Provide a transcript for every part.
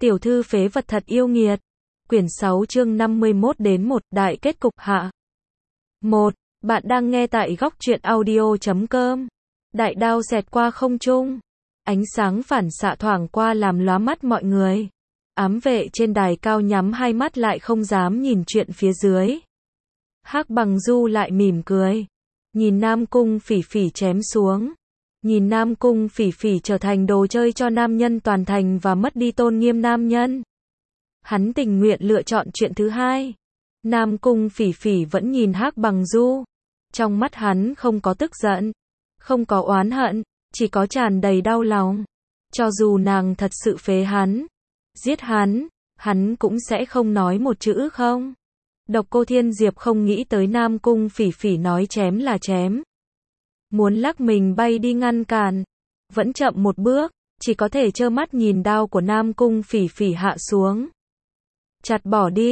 Tiểu thư phế vật thật yêu nghiệt. Quyển 6 chương 51 đến 1, đại kết cục hạ. 1. Bạn đang nghe tại góc truyện audio.com. Đại đao xẹt qua không trung. Ánh sáng phản xạ thoảng qua làm lóa mắt mọi người. Ám vệ trên đài cao nhắm hai mắt lại không dám nhìn chuyện phía dưới. Hắc Bằng Du lại mỉm cười. Nhìn Nam Cung Phỉ Phỉ chém xuống. Nhìn Nam Cung Phỉ Phỉ trở thành đồ chơi cho nam nhân toàn thành và mất đi tôn nghiêm nam nhân. Hắn tình nguyện lựa chọn chuyện thứ hai. Nam Cung Phỉ Phỉ vẫn nhìn Hắc Bằng Du. Trong mắt hắn không có tức giận, không có oán hận, chỉ có tràn đầy đau lòng. Cho dù nàng thật sự phế hắn, giết hắn cũng sẽ không nói một chữ không. Độc Cô Thiên Diệp không nghĩ tới Nam Cung Phỉ Phỉ nói chém là chém. Muốn lắc mình bay đi ngăn cản, vẫn chậm một bước, chỉ có thể trơ mắt nhìn đao của Nam Cung Phỉ Phỉ hạ xuống. Chặt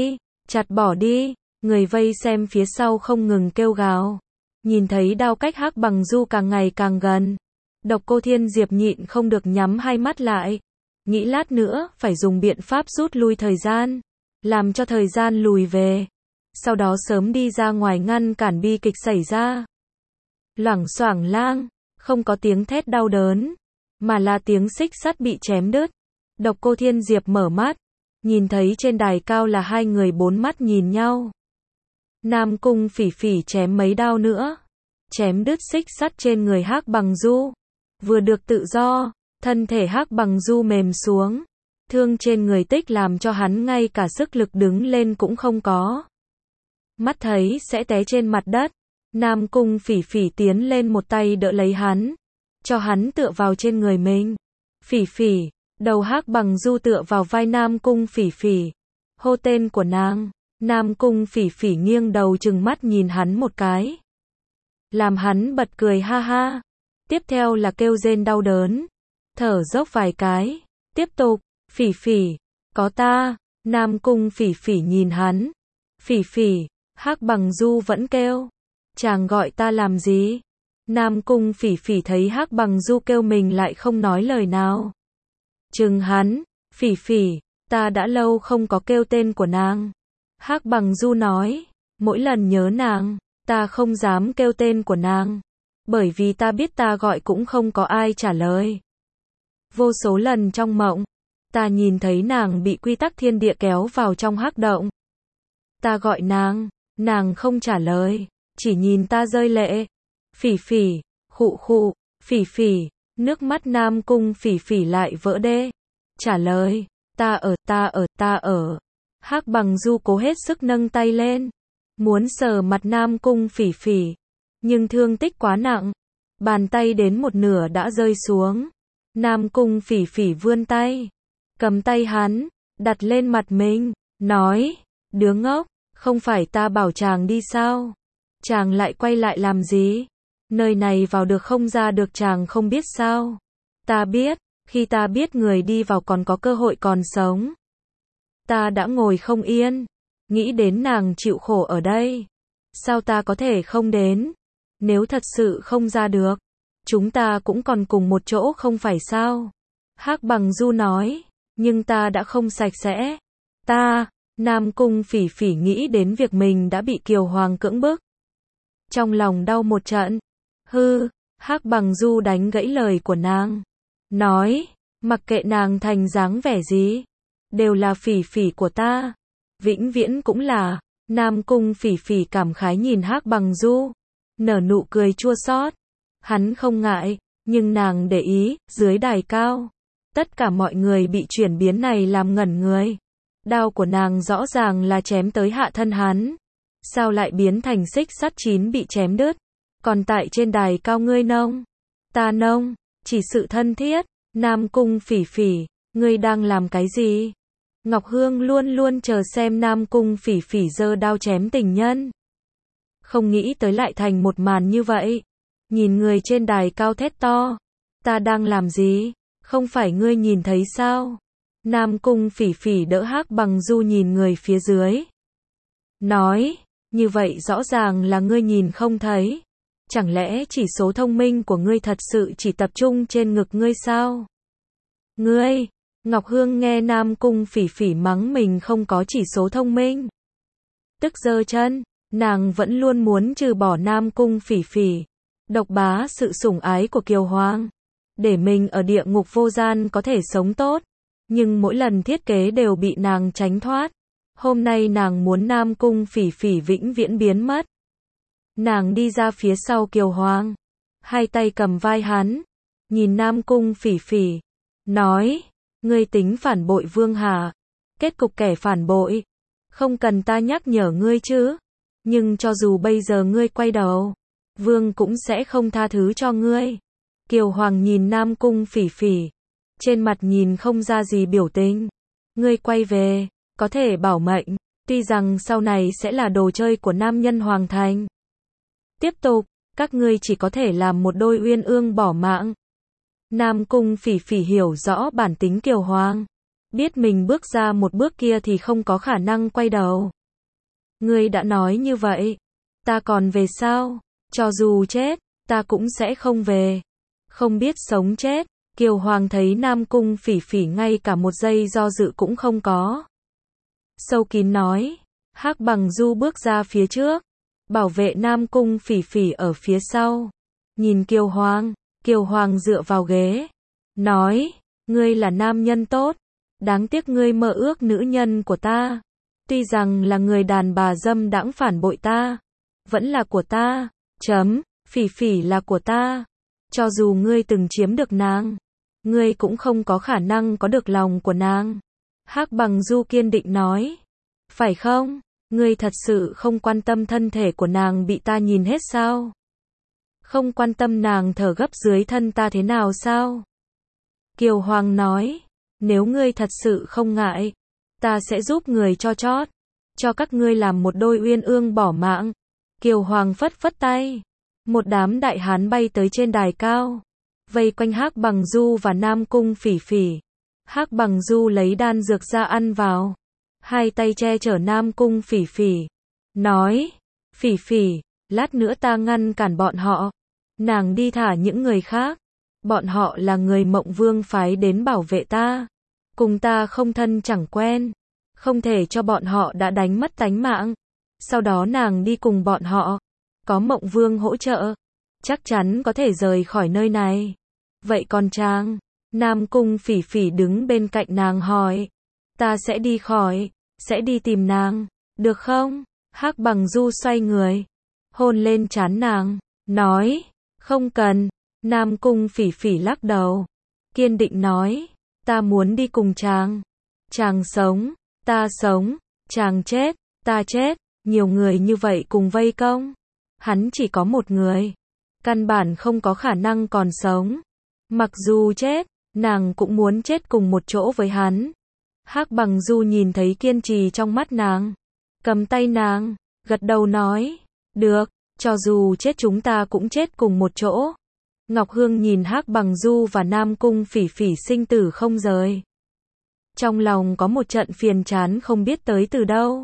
bỏ đi, người vây xem phía sau không ngừng kêu gào. Nhìn thấy đao cách Hắc Bằng Du càng ngày càng gần, Độc Cô Thiên Diệp nhịn không được nhắm hai mắt lại. Nghĩ lát nữa phải dùng biện pháp rút lui thời gian, làm cho thời gian lùi về. Sau đó sớm đi ra ngoài ngăn cản bi kịch xảy ra. Loảng xoảng lang, không có tiếng thét đau đớn, mà là tiếng xích sắt bị chém đứt. Độc Cô Thiên Diệp mở mắt, nhìn thấy trên đài cao là hai người bốn mắt nhìn nhau. Nam Cung Phỉ Phỉ chém mấy đao nữa, chém đứt xích sắt trên người Hắc Bằng Du. Vừa được tự do, thân thể Hắc Bằng Du mềm xuống, thương trên người tích làm cho hắn ngay cả sức lực đứng lên cũng không có. Mắt thấy sẽ té trên mặt đất, Nam Cung Phỉ Phỉ tiến lên một tay đỡ lấy hắn, cho hắn tựa vào trên người mình. Phỉ Phỉ, đầu Hắc Bằng Du tựa vào vai Nam Cung Phỉ Phỉ, hô tên của nàng. Nam Cung Phỉ Phỉ nghiêng đầu trừng mắt nhìn hắn một cái, làm hắn bật cười ha ha. Tiếp theo là kêu rên đau đớn, thở dốc vài cái, tiếp tục, Phỉ Phỉ, có ta. Nam Cung Phỉ Phỉ nhìn hắn, Phỉ Phỉ, Hắc Bằng Du vẫn kêu, chàng gọi ta làm gì? Nam Cung Phỉ Phỉ thấy Hắc Bằng Du kêu mình lại không nói lời nào. Trừng hắn, Phỉ Phỉ, ta đã lâu không có kêu tên của nàng. Hắc Bằng Du nói, mỗi lần nhớ nàng, ta không dám kêu tên của nàng, bởi vì ta biết ta gọi cũng không có ai trả lời. Vô số lần trong mộng, ta nhìn thấy nàng bị quy tắc thiên địa kéo vào trong hắc động. Ta gọi nàng không trả lời, chỉ nhìn ta rơi lệ. Phỉ Phỉ, khụ khụ, Phỉ Phỉ, nước mắt Nam Cung Phỉ Phỉ lại vỡ đê. Trả lời, ta ở. Hắc Bằng Du cố hết sức nâng tay lên, muốn sờ mặt Nam Cung Phỉ Phỉ, nhưng thương tích quá nặng, bàn tay đến một nửa đã rơi xuống. Nam Cung Phỉ Phỉ vươn tay, cầm tay hắn, đặt lên mặt mình, nói, đứa ngốc, không phải ta bảo chàng đi sao? Chàng lại quay lại làm gì? Nơi này vào được không ra được chàng không biết sao? Ta biết, khi ta biết người đi vào còn có cơ hội còn sống, ta đã ngồi không yên, nghĩ đến nàng chịu khổ ở đây. Sao ta có thể không đến? Nếu thật sự không ra được, chúng ta cũng còn cùng một chỗ không phải sao? Hắc Bằng Du nói, nhưng ta đã không sạch sẽ. Nam Cung Phỉ Phỉ nghĩ đến việc mình đã bị Kiều Hoàng cưỡng bức. Trong lòng đau một trận. Hắc Bằng Du đánh gãy lời của nàng. Nói, mặc kệ nàng thành dáng vẻ gì, đều là Phỉ Phỉ của ta. Vĩnh viễn cũng là. Nam Cung Phỉ Phỉ cảm khái nhìn Hắc Bằng Du, nở nụ cười chua xót. Hắn không ngại, nhưng nàng để ý, dưới đài cao, tất cả mọi người bị chuyển biến này làm ngẩn người. Đao của nàng rõ ràng là chém tới hạ thân hắn, sao lại biến thành xích sắt chín bị chém đứt? Còn tại trên đài cao ngươi nông, ta nông, chỉ sự thân thiết. Nam Cung Phỉ Phỉ, ngươi đang làm cái gì? Ngọc Hương luôn luôn chờ xem Nam Cung Phỉ Phỉ giơ đao chém tình nhân. Không nghĩ tới lại thành một màn như vậy. Nhìn người trên đài cao thét to, ta đang làm gì? Không phải ngươi nhìn thấy sao? Nam Cung Phỉ Phỉ đỡ Hắc Bằng Du nhìn người phía dưới, nói, như vậy rõ ràng là ngươi nhìn không thấy. Chẳng lẽ chỉ số thông minh của ngươi thật sự chỉ tập trung trên ngực ngươi sao? Ngươi, Ngọc Hương nghe Nam Cung Phỉ Phỉ mắng mình không có chỉ số thông minh. Tức giơ chân, nàng vẫn luôn muốn trừ bỏ Nam Cung Phỉ Phỉ, độc bá sự sủng ái của Kiều Hoàng, để mình ở địa ngục vô gian có thể sống tốt, nhưng mỗi lần thiết kế đều bị nàng tránh thoát. Hôm nay nàng muốn Nam Cung Phỉ Phỉ vĩnh viễn biến mất. Nàng đi ra phía sau Kiều Hoàng, hai tay cầm vai hắn, nhìn Nam Cung Phỉ Phỉ, nói, ngươi tính phản bội Vương hả? Kết cục kẻ phản bội, không cần ta nhắc nhở ngươi chứ, nhưng cho dù bây giờ ngươi quay đầu, Vương cũng sẽ không tha thứ cho ngươi. Kiều Hoàng nhìn Nam Cung Phỉ Phỉ, trên mặt nhìn không ra gì biểu tình. Ngươi quay về, có thể bảo mệnh, tuy rằng sau này sẽ là đồ chơi của nam nhân Hoàng thành. Tiếp tục, các ngươi chỉ có thể làm một đôi uyên ương bỏ mạng. Nam Cung Phỉ Phỉ hiểu rõ bản tính Kiều Hoàng, biết mình bước ra một bước kia thì không có khả năng quay đầu. Ngươi đã nói như vậy, ta còn về sao? Cho dù chết, ta cũng sẽ không về. Không biết sống chết, Kiều Hoàng thấy Nam Cung Phỉ Phỉ ngay cả một giây do dự cũng không có. Sâu kín nói, Hắc Bằng Du bước ra phía trước, bảo vệ Nam Cung Phỉ Phỉ ở phía sau. Nhìn Kiều Hoàng dựa vào ghế, nói, ngươi là nam nhân tốt, đáng tiếc ngươi mơ ước nữ nhân của ta. Tuy rằng là người đàn bà dâm đãng phản bội ta, vẫn là của ta, Phỉ Phỉ là của ta. Cho dù ngươi từng chiếm được nàng, ngươi cũng không có khả năng có được lòng của nàng. Hắc Bằng Du kiên định nói, phải không? Ngươi thật sự không quan tâm thân thể của nàng bị ta nhìn hết sao? Không quan tâm nàng thở gấp dưới thân ta thế nào sao? Kiều Hoàng nói, nếu ngươi thật sự không ngại, ta sẽ giúp người cho chót, cho các ngươi làm một đôi uyên ương bỏ mạng. Kiều Hoàng phất phất tay, một đám đại hán bay tới trên đài cao, vây quanh Hắc Bằng Du và Nam Cung Phỉ Phỉ. Hắc Bằng Du lấy đan dược ra ăn vào, hai tay che chở Nam Cung Phỉ Phỉ, nói, Phỉ Phỉ, lát nữa ta ngăn cản bọn họ, nàng đi thả những người khác, bọn họ là người Mộng Vương phái đến bảo vệ ta, cùng ta không thân chẳng quen, không thể cho bọn họ đã đánh mất tánh mạng. Sau đó nàng đi cùng bọn họ, có Mộng Vương hỗ trợ, chắc chắn có thể rời khỏi nơi này. Vậy còn chàng? Nam Cung Phỉ Phỉ đứng bên cạnh nàng hỏi, ta sẽ đi khỏi, sẽ đi tìm nàng, được không? Hắc Bằng Du xoay người, hôn lên trán nàng, nói, không cần. Nam Cung Phỉ Phỉ lắc đầu, kiên định nói, ta muốn đi cùng chàng. Chàng sống, ta sống, chàng chết, ta chết, nhiều người như vậy cùng vây công. Hắn chỉ có một người, căn bản không có khả năng còn sống. Mặc dù chết, nàng cũng muốn chết cùng một chỗ với hắn. Hắc Bằng Du nhìn thấy kiên trì trong mắt nàng, cầm tay nàng, gật đầu nói, được, cho dù chết chúng ta cũng chết cùng một chỗ. Ngọc Hương nhìn Hắc Bằng Du và Nam Cung Phỉ Phỉ sinh tử không rời. Trong lòng có một trận phiền chán không biết tới từ đâu.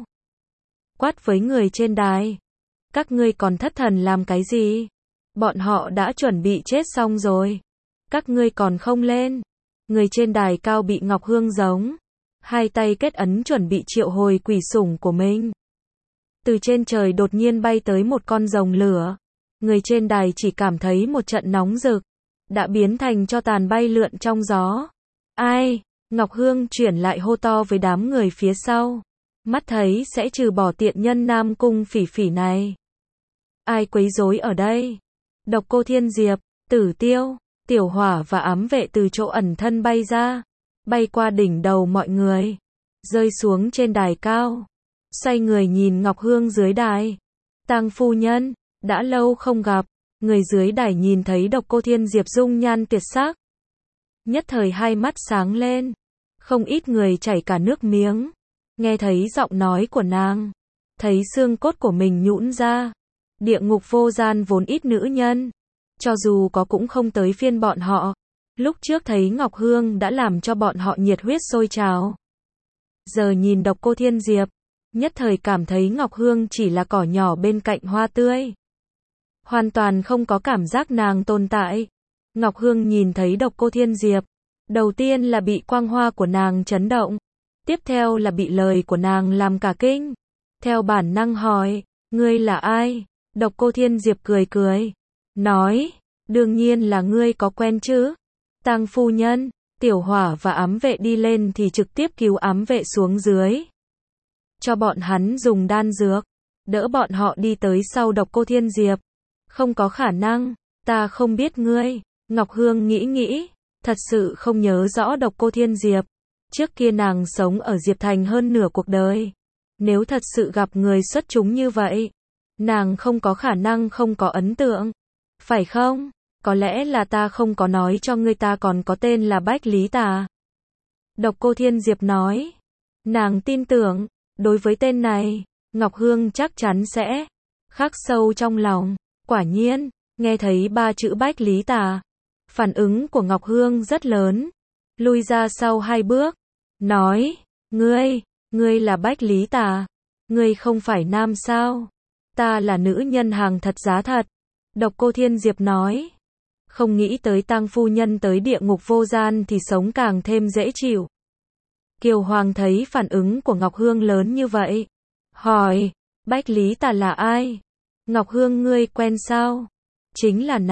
Quát với người trên đài, các ngươi còn thất thần làm cái gì? Bọn họ đã chuẩn bị chết xong rồi, các ngươi còn không lên. Người trên đài cao bị Ngọc Hương giống, hai tay kết ấn chuẩn bị triệu hồi quỷ sủng của mình. Từ trên trời đột nhiên bay tới một con rồng lửa. Người trên đài chỉ cảm thấy một trận nóng rực, đã biến thành tro tàn bay lượn trong gió. Ai? Ngọc Hương chuyển lại hô to với đám người phía sau. Mắt thấy sẽ trừ bỏ tiện nhân Nam Cung Phỉ Phỉ này. Ai quấy rối ở đây? Độc Cô Thiên Diệp, Tử Tiêu, Tiểu Hỏa và ám vệ từ chỗ ẩn thân bay ra, bay qua đỉnh đầu mọi người, rơi xuống trên đài cao. Xoay người nhìn Ngọc Hương dưới đài. Tang phu nhân, đã lâu không gặp. Người dưới đài nhìn thấy Độc Cô Thiên Diệp dung nhan tuyệt sắc, nhất thời hai mắt sáng lên, không ít người chảy cả nước miếng. Nghe thấy giọng nói của nàng, thấy xương cốt của mình nhũn ra. Địa ngục vô gian vốn ít nữ nhân, cho dù có cũng không tới phiên bọn họ. Lúc trước thấy Ngọc Hương đã làm cho bọn họ nhiệt huyết sôi trào. Giờ nhìn Độc Cô Thiên Diệp, nhất thời cảm thấy Ngọc Hương chỉ là cỏ nhỏ bên cạnh hoa tươi. Hoàn toàn không có cảm giác nàng tồn tại. Ngọc Hương nhìn thấy Độc Cô Thiên Diệp, Đầu tiên là bị quang hoa của nàng chấn động, tiếp theo là bị lời của nàng làm cả kinh. Theo bản năng hỏi, ngươi là ai? Độc Cô Thiên Diệp cười cười, nói, đương nhiên là ngươi, có quen chứ? Tang phu nhân. Tiểu Hỏa và ám vệ đi lên thì trực tiếp cứu ám vệ xuống dưới, cho bọn hắn dùng đan dược, đỡ bọn họ đi tới sau Độc Cô Thiên Diệp. Không có khả năng, ta không biết ngươi. Ngọc Hương nghĩ nghĩ, thật sự không nhớ rõ Độc Cô Thiên Diệp. Trước kia nàng sống ở Diệp Thành hơn nửa cuộc đời. Nếu thật sự gặp người xuất chúng như vậy, nàng không có khả năng không có ấn tượng. Phải không? Có lẽ là ta không có nói cho ngươi ta còn có tên là Bách Lý Tà. Độc Cô Thiên Diệp nói. Nàng tin tưởng, đối với tên này, Ngọc Hương chắc chắn sẽ khắc sâu trong lòng. Quả nhiên, nghe thấy 3 chữ Bách Lý Tà, phản ứng của Ngọc Hương rất lớn. Lui ra sau 2 bước, nói, ngươi là Bách Lý Tà, ngươi không phải nam sao? Ta là nữ nhân hàng thật giá thật. Độc Cô Thiên Diệp nói, không nghĩ tới Tang phu nhân tới địa ngục vô gian thì sống càng thêm dễ chịu. Kiều Hoàng thấy phản ứng của Ngọc Hương lớn như vậy, hỏi, Bách Lý Tà là ai? Ngọc Hương, ngươi quen sao? Chính là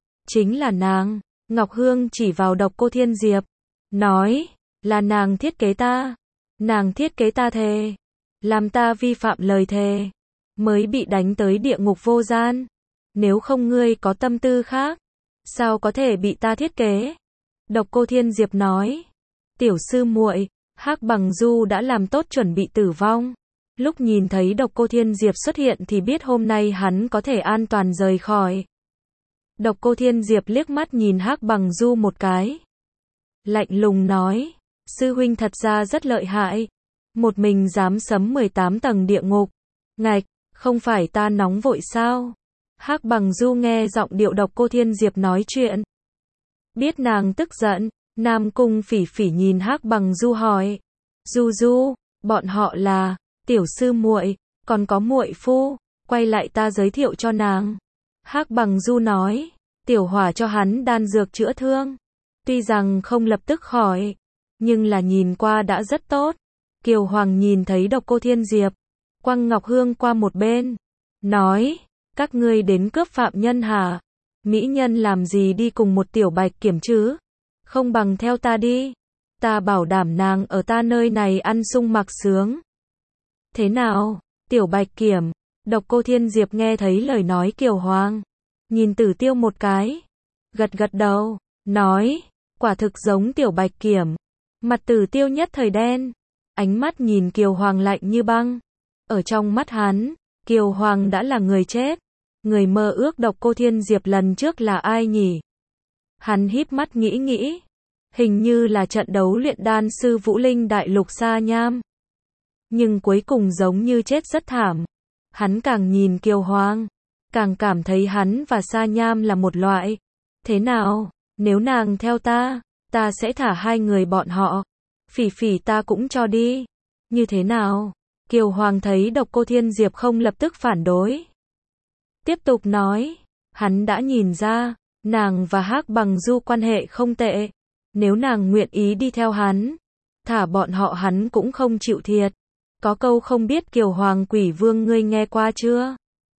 nàng. Ngọc Hương chỉ vào Độc Cô Thiên Diệp, nói, là nàng thiết kế ta. Nàng thiết kế ta thề, làm ta vi phạm lời thề, mới bị đánh tới địa ngục vô gian. Nếu không ngươi có tâm tư khác, sao có thể bị ta thiết kế? Độc Cô Thiên Diệp nói, tiểu sư muội, Hắc Bằng Du đã làm tốt chuẩn bị tử vong. Lúc nhìn thấy Độc Cô Thiên Diệp xuất hiện thì biết hôm nay hắn có thể an toàn rời khỏi. Độc Cô Thiên Diệp liếc mắt nhìn Hắc Bằng Du một cái, lạnh lùng nói, sư huynh thật ra rất lợi hại, một mình dám sấm 18 tầng địa ngục. Ngạch, không phải ta nóng vội sao? Hắc Bằng Du nghe giọng điệu Độc Cô Thiên Diệp nói chuyện, biết nàng tức giận. Nam Cung Phỉ Phỉ nhìn Hắc Bằng Du hỏi, Du, bọn họ là tiểu sư muội, còn có muội phu, quay lại ta giới thiệu cho nàng. Hắc Bằng Du nói, Tiểu Hỏa cho hắn đan dược chữa thương, tuy rằng không lập tức khỏi, nhưng là nhìn qua đã rất tốt. Kiều Hoàng nhìn thấy Độc Cô Thiên Diệp, quăng Ngọc Hương qua một bên, nói, các ngươi đến cướp phạm nhân hả? Mỹ nhân làm gì đi cùng một tiểu bạch kiểm chứ? Không bằng theo ta đi, ta bảo đảm nàng ở ta nơi này ăn sung mặc sướng. Thế nào, tiểu bạch kiểm? Độc Cô Thiên Diệp nghe thấy lời nói Kiều Hoàng, nhìn Tử Tiêu một cái, gật đầu, nói, quả thực giống tiểu bạch kiểm. Mặt Tử Tiêu nhất thời đen, ánh mắt nhìn Kiều Hoàng lạnh như băng. Ở trong mắt hắn, Kiều Hoàng đã là người chết. Người mơ ước Độc Cô Thiên Diệp lần trước là ai nhỉ? Hắn híp mắt nghĩ, hình như là trận đấu luyện đan sư Vũ Linh Đại Lục Sa Nham. Nhưng cuối cùng giống như chết rất thảm. Hắn càng nhìn Kiều Hoàng, càng cảm thấy hắn và Sa Nham là một loại. Thế nào, nếu nàng theo ta sẽ thả 2 người bọn họ. Phỉ Phỉ ta cũng cho đi. Như thế nào? Kiều Hoàng thấy Độc Cô Thiên Diệp không lập tức phản đối, tiếp tục nói, hắn đã nhìn ra, nàng và Hắc Bằng Du quan hệ không tệ. Nếu nàng nguyện ý đi theo hắn, thả bọn họ hắn cũng không chịu thiệt. Có câu không biết Kiều Hoàng Quỷ Vương ngươi nghe qua chưa?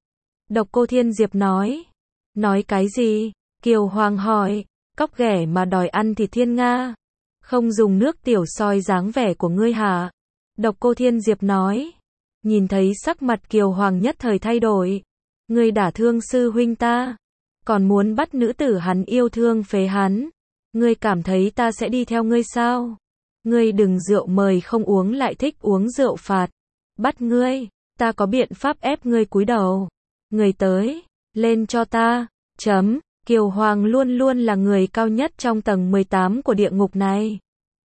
Độc Cô Thiên Diệp nói. Nói cái gì? Kiều Hoàng hỏi, cóc ghẻ mà đòi ăn thịt thiên nga, không dùng nước tiểu soi dáng vẻ của ngươi hả? Độc Cô Thiên Diệp nói. Nhìn thấy sắc mặt Kiều Hoàng nhất thời thay đổi. Ngươi đả thương sư huynh ta, còn muốn bắt nữ tử hắn yêu thương phế hắn. Ngươi cảm thấy ta sẽ đi theo ngươi sao? Ngươi đừng rượu mời không uống lại thích uống rượu phạt. Bắt ngươi, ta có biện pháp ép ngươi cúi đầu. Ngươi tới, lên cho ta. Kiều Hoàng luôn luôn là người cao nhất trong tầng 18 của địa ngục này.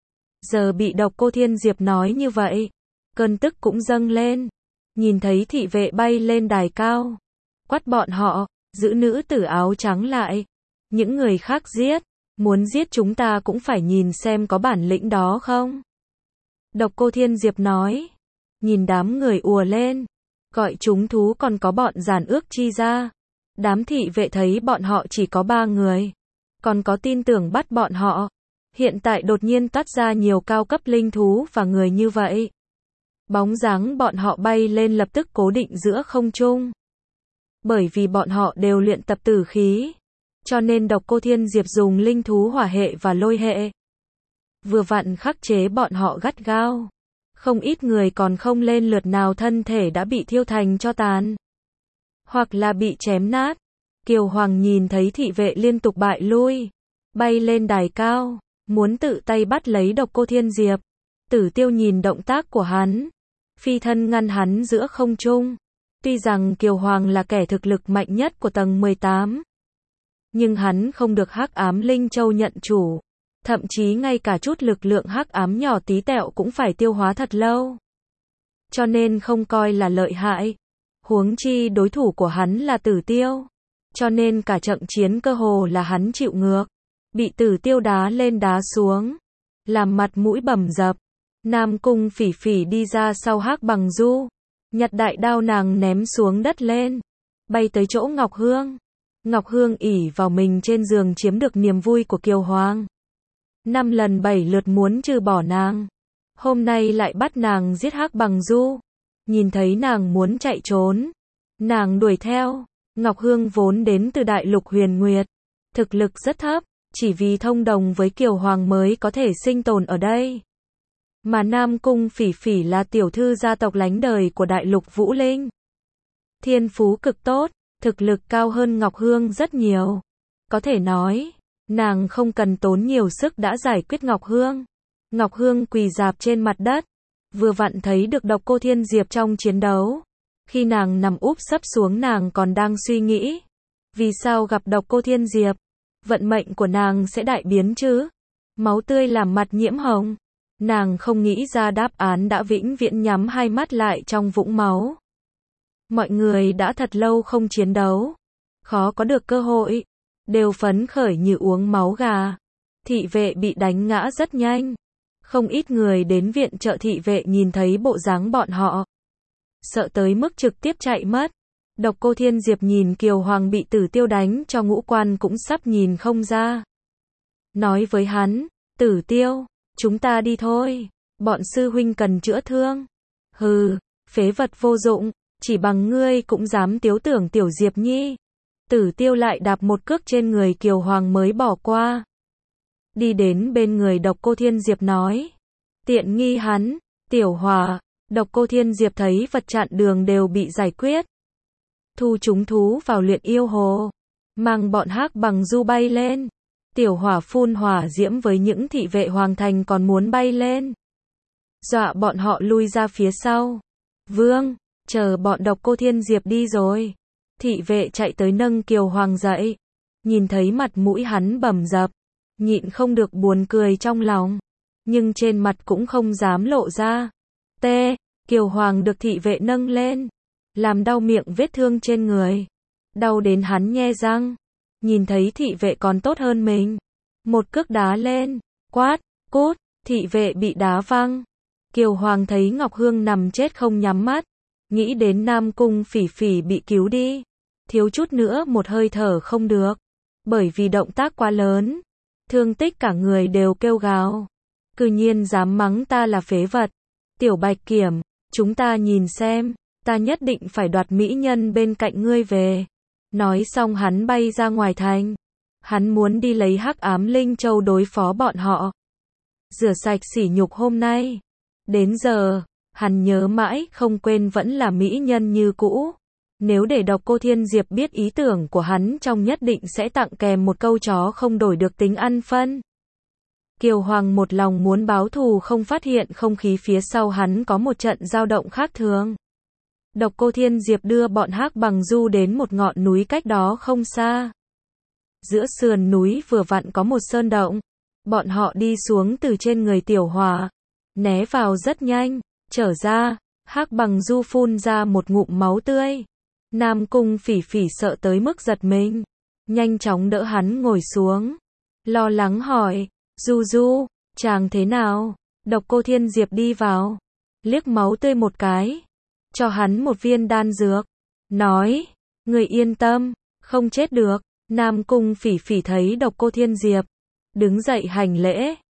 Giờ bị Độc Cô Thiên Diệp nói như vậy, cơn tức cũng dâng lên. Nhìn thấy thị vệ bay lên đài cao, quát bọn họ, giữ nữ tử áo trắng lại. Những người khác giết, muốn giết chúng ta cũng phải nhìn xem có bản lĩnh đó không. Độc Cô Thiên Diệp nói, nhìn đám người ùa lên, gọi chúng thú còn có bọn giản ước chi ra. Đám thị vệ thấy bọn họ chỉ có 3 người, còn có tin tưởng bắt bọn họ. Hiện tại đột nhiên toát ra nhiều cao cấp linh thú và người như vậy. Bóng dáng bọn họ bay lên lập tức cố định giữa không trung. Bởi vì bọn họ đều luyện tập tử khí, cho nên Độc Cô Thiên Diệp dùng linh thú hỏa hệ và lôi hệ. Vừa vặn khắc chế bọn họ gắt gao. Không ít người còn không lên lượt nào thân thể đã bị thiêu thành tro tàn. Hoặc là bị chém nát. Kiều Hoàng nhìn thấy thị vệ liên tục bại lui. Bay lên đài cao. Muốn tự tay bắt lấy Độc Cô Thiên Diệp. Tử Tiêu nhìn động tác của hắn. Phi thân ngăn hắn giữa không trung. Tuy rằng Kiều Hoàng là kẻ thực lực mạnh nhất của tầng 18. Nhưng hắn không được Hắc Ám Linh Châu nhận chủ. Thậm chí ngay cả chút lực lượng hắc ám nhỏ tí tẹo cũng phải tiêu hóa thật lâu. Cho nên không coi là lợi hại. Huống chi đối thủ của hắn là Tử Tiêu. Cho nên cả trận chiến cơ hồ là hắn chịu ngược. Bị Tử Tiêu đá lên đá xuống. Làm mặt mũi bầm dập. Nam Cung Phỉ Phỉ đi ra sau Hắc Bằng Du. Nhặt đại đao nàng ném xuống đất lên. Bay tới chỗ Ngọc Hương. Ngọc Hương ỷ vào mình trên giường chiếm được niềm vui của Kiều Hoàng. 5 lần 7 lượt muốn trừ bỏ nàng. Hôm nay lại bắt nàng giết Hắc Bằng Du. Nhìn thấy nàng muốn chạy trốn. Nàng đuổi theo. Ngọc Hương vốn đến từ Đại Lục Huyền Nguyệt. Thực lực rất thấp. Chỉ vì thông đồng với Kiều Hoàng mới có thể sinh tồn ở đây. Mà Nam Cung Phỉ Phỉ là tiểu thư gia tộc lánh đời của Đại Lục Vũ Linh. Thiên phú cực tốt. Thực lực cao hơn Ngọc Hương rất nhiều. Có thể nói, nàng không cần tốn nhiều sức đã giải quyết Ngọc Hương. Ngọc Hương quỳ rạp trên mặt đất. Vừa vặn thấy được Độc Cô Thiên Diệp trong chiến đấu. Khi nàng nằm úp sấp xuống nàng còn đang suy nghĩ. Vì sao gặp Độc Cô Thiên Diệp? Vận mệnh của nàng sẽ đại biến chứ? Máu tươi làm mặt nhiễm hồng. Nàng không nghĩ ra đáp án đã vĩnh viễn nhắm hai mắt lại trong vũng máu. Mọi người đã thật lâu không chiến đấu. Khó có được cơ hội. Đều phấn khởi như uống máu gà. Thị vệ bị đánh ngã rất nhanh. Không ít người đến viện trợ thị vệ nhìn thấy bộ dáng bọn họ. Sợ tới mức trực tiếp chạy mất. Độc Cô Thiên Diệp nhìn Kiều Hoàng bị Tử Tiêu đánh cho ngũ quan cũng sắp nhìn không ra. Nói với hắn, Tử Tiêu, chúng ta đi thôi. Bọn sư huynh cần chữa thương. Hừ, phế vật vô dụng. Chỉ bằng ngươi cũng dám tiếu tưởng tiểu Diệp Nhi. Tử Tiêu lại đạp một cước trên người Kiều Hoàng mới bỏ qua. Đi đến bên người Độc Cô Thiên Diệp nói. Tiện nghi hắn, tiểu Hòa. Độc Cô Thiên Diệp thấy vật chặn đường đều bị giải quyết. Thu chúng thú vào luyện yêu hồ. Mang bọn Hắc Bằng Du bay lên. Tiểu Hỏa phun hỏa diễm với những thị vệ hoàng thành còn muốn bay lên. Dọa bọn họ lui ra phía sau. Vương, chờ bọn Độc Cô Thiên Diệp đi rồi. Thị vệ chạy tới nâng Kiều Hoàng dậy. Nhìn thấy mặt mũi hắn bầm dập. Nhịn không được buồn cười trong lòng. Nhưng trên mặt cũng không dám lộ ra. Kiều Hoàng được thị vệ nâng lên. Làm đau miệng vết thương trên người. Đau đến hắn nhe răng. Nhìn thấy thị vệ còn tốt hơn mình. Một cước đá lên. Quát, cút. Thị vệ bị đá văng. Kiều Hoàng thấy Ngọc Hương nằm chết không nhắm mắt. Nghĩ đến Nam Cung Phỉ Phỉ bị cứu đi. Thiếu chút nữa một hơi thở không được. Bởi vì động tác quá lớn. Thương tích cả người đều kêu gào. Cư nhiên dám mắng ta là phế vật. Tiểu Bạch Kiểm, chúng ta nhìn xem. Ta nhất định phải đoạt mỹ nhân bên cạnh ngươi về. Nói xong hắn bay ra ngoài thành. Hắn muốn đi lấy Hắc Ám Linh Châu đối phó bọn họ. Rửa sạch sỉ nhục hôm nay. Đến giờ, hắn nhớ mãi không quên vẫn là mỹ nhân như cũ. Nếu để Độc Cô Thiên Diệp biết ý tưởng của hắn trong nhất định sẽ tặng kèm một câu chó không đổi được tính ăn phân. Kiều Hoàng một lòng muốn báo thù không phát hiện không khí phía sau hắn có một trận dao động khác thường. Độc Cô Thiên Diệp đưa bọn Hắc Bằng Du đến một ngọn núi cách đó không xa. Giữa sườn núi vừa vặn có một sơn động. Bọn họ đi xuống từ trên người Tiểu Hỏa. Né vào rất nhanh. Trở ra, Hắc Bằng Du phun ra một ngụm máu tươi. Nam Cung Phỉ Phỉ sợ tới mức giật mình. Nhanh chóng đỡ hắn ngồi xuống. Lo lắng hỏi, Du, chàng thế nào? Độc Cô Thiên Diệp đi vào. Liếc máu tươi một cái. Cho hắn một viên đan dược. Nói, người yên tâm, không chết được. Nam Cung Phỉ Phỉ thấy Độc Cô Thiên Diệp. Đứng dậy hành lễ.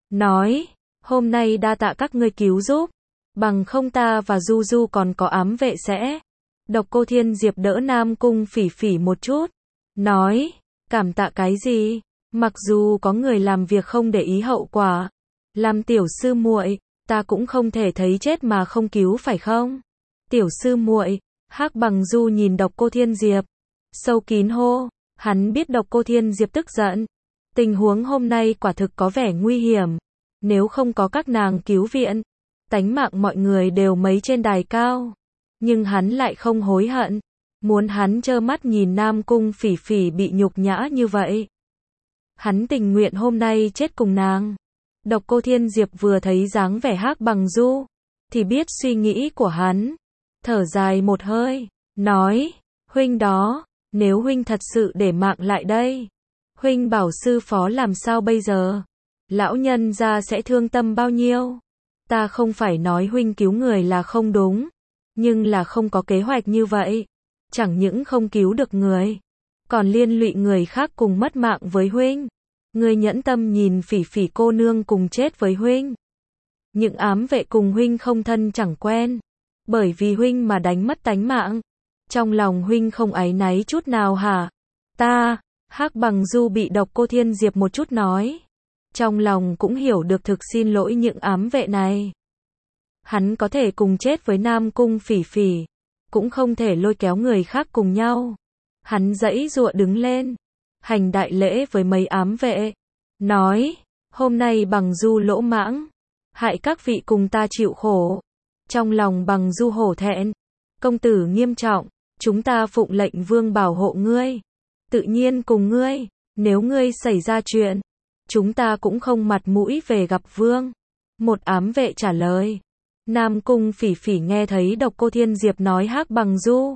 nói, hôm nay đa tạ các ngươi cứu giúp, bằng không ta và Du Du còn có ám vệ sẽ. Độc Cô Thiên Diệp đỡ Nam Cung Phỉ Phỉ một chút, nói, cảm tạ cái gì, mặc dù có người làm việc không để ý hậu quả, làm tiểu sư muội, ta cũng không thể thấy chết mà không cứu phải không? Tiểu sư muội, Hắc Bằng Du nhìn Độc Cô Thiên Diệp, sâu kín hô, hắn biết Độc Cô Thiên Diệp tức giận, tình huống hôm nay quả thực có vẻ nguy hiểm, nếu không có các nàng cứu viện, tánh mạng mọi người đều mấy trên đài cao, nhưng hắn lại không hối hận, muốn hắn trơ mắt nhìn Nam Cung Phỉ Phỉ bị nhục nhã như vậy. Hắn tình nguyện hôm nay chết cùng nàng. Độc Cô Thiên Diệp vừa thấy dáng vẻ Hắc Bằng Du, thì biết suy nghĩ của hắn, thở dài một hơi, nói, huynh đó, nếu huynh thật sự để mạng lại đây, huynh bảo sư phó làm sao bây giờ? Lão nhân gia sẽ thương tâm bao nhiêu? Ta không phải nói huynh cứu người là không đúng, nhưng là không có kế hoạch như vậy, chẳng những không cứu được người, còn liên lụy người khác cùng mất mạng với huynh. Ngươi nhẫn tâm nhìn Phỉ Phỉ cô nương cùng chết với huynh. Những ám vệ cùng huynh không thân chẳng quen, bởi vì huynh mà đánh mất tánh mạng. Trong lòng huynh không áy náy chút nào hả? Ta, Hắc Bằng Du bị Độc Cô Thiên Diệp một chút nói, trong lòng cũng hiểu được thực xin lỗi những ám vệ này. Hắn có thể cùng chết với Nam Cung Phỉ Phỉ, cũng không thể lôi kéo người khác cùng nhau. Hắn giãy giụa đứng lên, hành đại lễ với mấy ám vệ, nói, hôm nay Bằng Du lỗ mãng, hại các vị cùng ta chịu khổ. Trong lòng Bằng Du hổ thẹn, công tử nghiêm trọng, chúng ta phụng lệnh vương bảo hộ ngươi, tự nhiên cùng ngươi, nếu ngươi xảy ra chuyện, chúng ta cũng không mặt mũi về gặp vương. Một ám vệ trả lời. Nam Cung Phỉ Phỉ nghe thấy Độc Cô Thiên Diệp nói Hắc Bằng Du,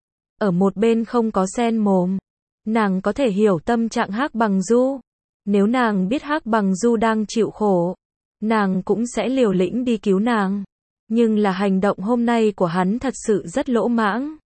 ở một bên không có xen mồm. Nàng có thể hiểu tâm trạng Hắc Bằng Du, nếu nàng biết Hắc Bằng Du đang chịu khổ, nàng cũng sẽ liều lĩnh đi cứu nàng. Nhưng là hành động hôm nay của hắn thật sự rất lỗ mãng.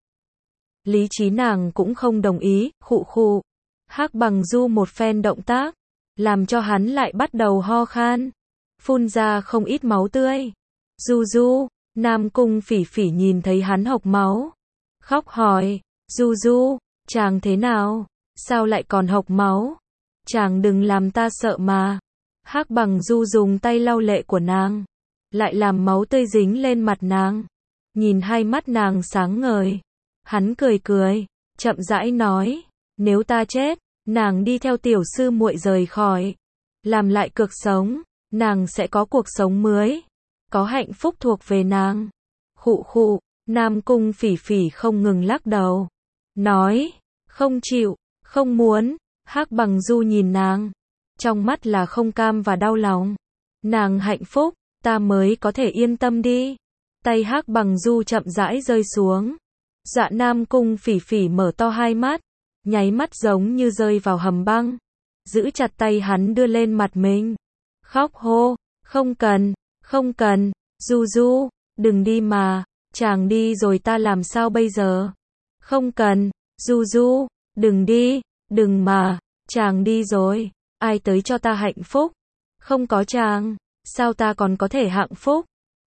Lý trí nàng cũng không đồng ý, khụ khụ. Hắc Bằng Du một phen động tác, làm cho hắn lại bắt đầu ho khan, phun ra không ít máu tươi. Du Du, Nam Cung Phỉ Phỉ nhìn thấy hắn hộc máu, khóc hỏi, Du Du, chàng thế nào? Sao lại còn hộc máu? Chàng đừng làm ta sợ mà. Hắc Bằng Du dùng tay lau lệ của nàng, lại làm máu tươi dính lên mặt nàng. Nhìn hai mắt nàng sáng ngời, hắn cười cười, chậm rãi nói, nếu ta chết, nàng đi theo tiểu sư muội rời khỏi, làm lại cuộc sống, nàng sẽ có cuộc sống mới, có hạnh phúc thuộc về nàng. Khụ khụ, Nam Cung Phỉ Phỉ không ngừng lắc đầu, nói, không chịu, không muốn. Hắc Bằng Du nhìn nàng, trong mắt là không cam và đau lòng. Nàng hạnh phúc, ta mới có thể yên tâm đi. Tay Hắc Bằng Du chậm rãi rơi xuống. Dạ Nam Cung Phỉ Phỉ mở to hai mắt, nháy mắt giống như rơi vào hầm băng, giữ chặt tay hắn đưa lên mặt mình, khóc hô, không cần, không cần, Du Du, đừng đi mà, chàng đi rồi ta làm sao bây giờ? Không cần, Du Du, đừng đi, đừng mà, chàng đi rồi, ai tới cho ta hạnh phúc? Không có chàng, sao ta còn có thể hạnh phúc?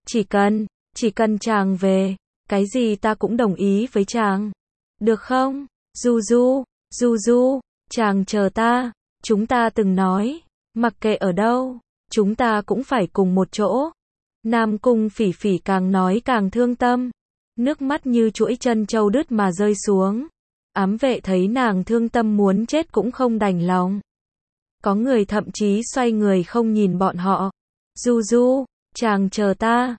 Chỉ cần chàng về, cái gì ta cũng đồng ý với chàng. Được không? Du Du, Du Du, chàng chờ ta, chúng ta từng nói, mặc kệ ở đâu, chúng ta cũng phải cùng một chỗ. Nam Cung Phỉ Phỉ càng nói càng thương tâm, nước mắt như chuỗi chân châu đứt mà rơi xuống. Ám vệ thấy nàng thương tâm muốn chết cũng không đành lòng. Có người thậm chí xoay người không nhìn bọn họ. Du Du, chàng chờ ta.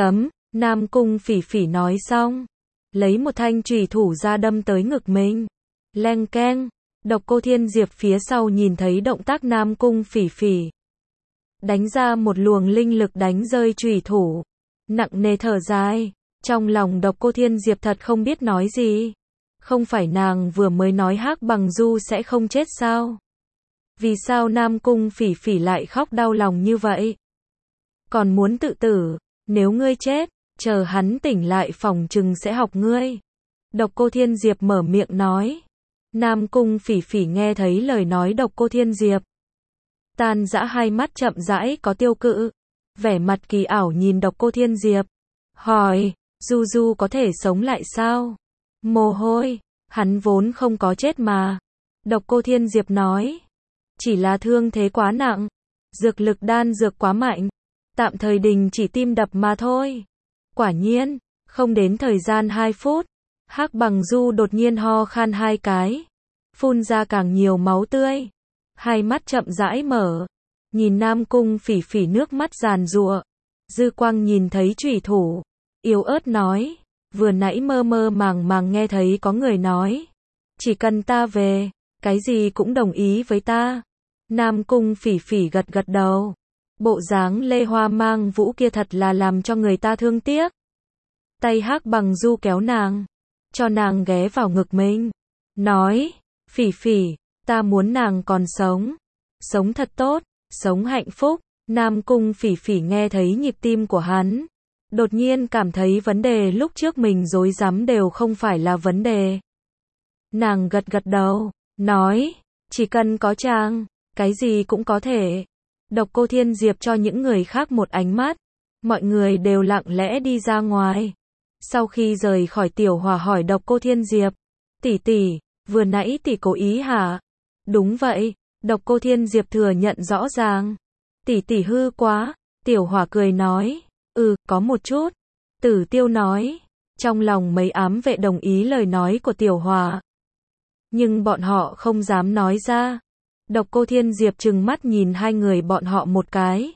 Nam Cung Phỉ Phỉ nói xong, lấy một thanh chùy thủ ra đâm tới ngực mình. Leng keng, Độc Cô Thiên Diệp phía sau nhìn thấy động tác Nam Cung Phỉ Phỉ, đánh ra một luồng linh lực đánh rơi chùy thủ, nặng nề thở dài. Trong lòng Độc Cô Thiên Diệp thật không biết nói gì. Không phải nàng vừa mới nói Hắc Bằng Du sẽ không chết sao? Vì sao Nam Cung Phỉ Phỉ lại khóc đau lòng như vậy? Còn muốn tự tử, nếu ngươi chết, chờ hắn tỉnh lại phòng chừng sẽ học ngươi. Độc Cô Thiên Diệp mở miệng nói. Nam Cung Phỉ Phỉ nghe thấy lời nói Độc Cô Thiên Diệp, Tan dã hai mắt chậm rãi có tiêu cự. Vẻ mặt kỳ ảo nhìn Độc Cô Thiên Diệp. Hỏi, Du Du có thể sống lại sao? Mồ hôi, hắn vốn không có chết mà. Độc Cô Thiên Diệp nói. Chỉ là thương thế quá nặng. Dược lực đan dược quá mạnh. Tạm thời đình chỉ tim đập mà thôi. Quả nhiên, không đến thời gian 2 phút. Hắc Bằng Du đột nhiên ho khan 2 cái. Phun ra càng nhiều máu tươi. Hai mắt chậm rãi mở. Nhìn Nam Cung Phỉ Phỉ nước mắt giàn giụa. Dư Quang nhìn thấy chủy thủ. Yếu ớt nói. Vừa nãy mơ mơ màng màng nghe thấy có người nói. Chỉ cần ta về, cái gì cũng đồng ý với ta. Nam Cung Phỉ Phỉ gật gật đầu. Bộ dáng Lê Hoa mang vũ kia thật là làm cho người ta thương tiếc. Tay Hắc Bằng Du kéo nàng. Cho nàng ghé vào ngực mình. Nói. Phỉ Phỉ, ta muốn nàng còn sống. Sống thật tốt, sống hạnh phúc. Nam Cung Phỉ Phỉ nghe thấy nhịp tim của hắn. Đột nhiên cảm thấy vấn đề lúc trước mình rối rắm đều không phải là vấn đề. Nàng gật gật đầu, nói, chỉ cần có chàng, cái gì cũng có thể. Độc Cô Thiên Diệp cho những người khác một ánh mắt. Mọi người đều lặng lẽ đi ra ngoài. Sau khi rời khỏi Tiểu Hỏa hỏi Độc Cô Thiên Diệp. Tỷ tỷ, vừa nãy tỷ cố ý hả? Đúng vậy, Độc Cô Thiên Diệp thừa nhận rõ ràng. Tỷ tỷ hư quá. Tiểu Hỏa cười nói. Có một chút. Tử Tiêu nói. Trong lòng mấy ám vệ đồng ý lời nói của Tiểu Hỏa. Nhưng bọn họ không dám nói ra. Độc Cô Thiên Diệp trừng mắt nhìn hai người bọn họ một cái.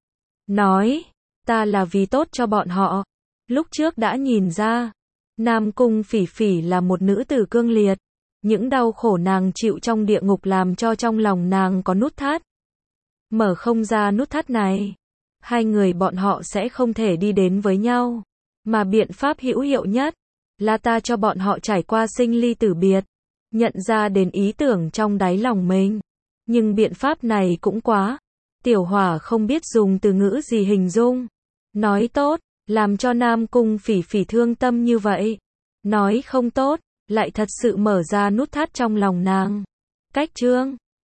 Nói. Ta là vì tốt cho bọn họ. Lúc trước đã nhìn ra. Nam Cung Phỉ Phỉ là một nữ tử cương liệt. Những đau khổ nàng chịu trong địa ngục làm cho trong lòng nàng có nút thắt. Mở không ra nút thắt này. Hai người bọn họ sẽ không thể đi đến với nhau. Mà biện pháp hữu hiệu nhất là ta cho bọn họ trải qua sinh ly tử biệt. Nhận ra đến ý tưởng trong đáy lòng mình. Nhưng biện pháp này cũng quá. Tiểu Hỏa không biết dùng từ ngữ gì hình dung. Nói tốt, làm cho Nam Cung Phỉ Phỉ thương tâm như vậy. Nói không tốt, lại thật sự mở ra nút thắt trong lòng nàng. Cách chương